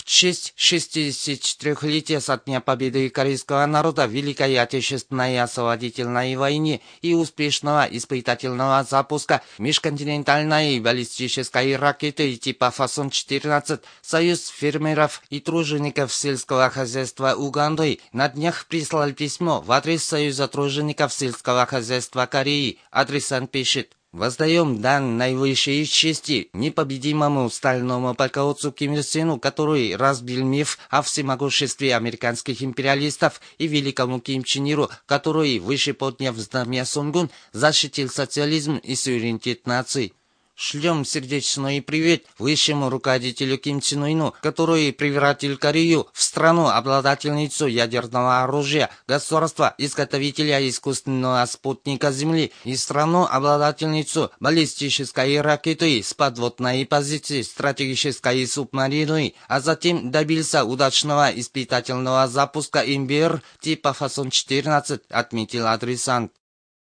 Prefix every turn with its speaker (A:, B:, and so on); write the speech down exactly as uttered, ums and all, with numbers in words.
A: честь шестидесятичетырёхлетия со дня победы корейского народа в Великой Отечественной освободительной войне и успешного испытательного запуска межконтинентальной баллистической ракеты типа Фасон четырнадцать Союз фермеров и тружеников сельского хозяйства Уганды на днях прислал письмо в адрес Союза тружеников сельского хозяйства Кореи. Адресант пишет: «Воздаем дан наивысшей чести непобедимому стальному полководцу Ким Ир Сену, который разбил миф о всемогуществе американских империалистов, и великому Ким Чен Иру, который, выше подняв знамя Сунгун, защитил социализм и суверенитет наций». Шлем сердечный привет высшему руководителю Ким Чен Ыну, который превратил Корею в страну-обладательницу ядерного оружия, государство-изготовителя искусственного спутника Земли и страну-обладательницу баллистической ракеты с подводной позиции стратегической субмарины, а затем добился удачного испытательного запуска МБР типа Фасон четырнадцать, отметил адресант.